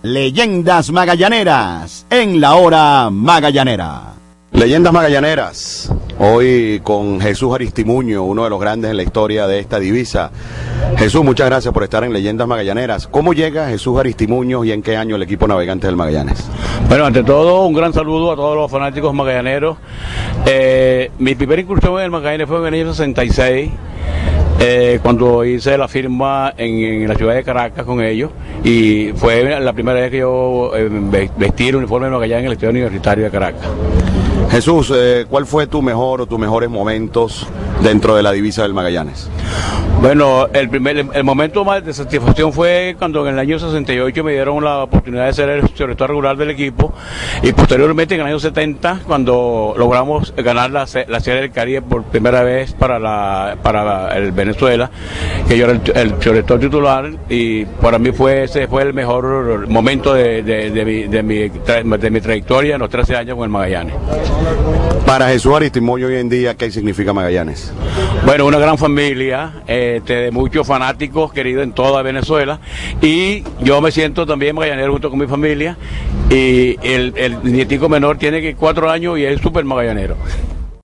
Leyendas Magallaneras, en la hora magallanera. Leyendas Magallaneras, hoy con Jesús Aristimuño, uno de los grandes en la historia de esta divisa. Jesús, muchas gracias por estar en Leyendas Magallaneras. ¿Cómo llega Jesús Aristimuño y en qué año el equipo Navegantes del Magallanes? Bueno, ante todo, un gran saludo a todos los fanáticos magallaneros. Mi primera incursión en el Magallanes fue en el año 66. Cuando hice la firma en la ciudad de Caracas con ellos, y fue la primera vez que yo vestí el uniforme de Magallanes en el Estadio Universitario de Caracas. Jesús, ¿cuál fue tu mejor o tus mejores momentos dentro de la divisa del Magallanes? Bueno, el momento más de satisfacción fue cuando en el año 68 me dieron la oportunidad de ser el seleccionador regular del equipo, y posteriormente en el año 70 cuando logramos ganar la Serie del Caribe por primera vez para el Venezuela, que yo era el seleccionador titular, y para mí ese fue el mejor momento de mi trayectoria en los 13 años con el Magallanes. Para Jesús Aristimuño hoy en día, ¿qué significa Magallanes? Bueno, una gran familia, de muchos fanáticos queridos en toda Venezuela, y yo me siento también magallanero junto con mi familia, y el nietico menor tiene 4 años y es súper magallanero.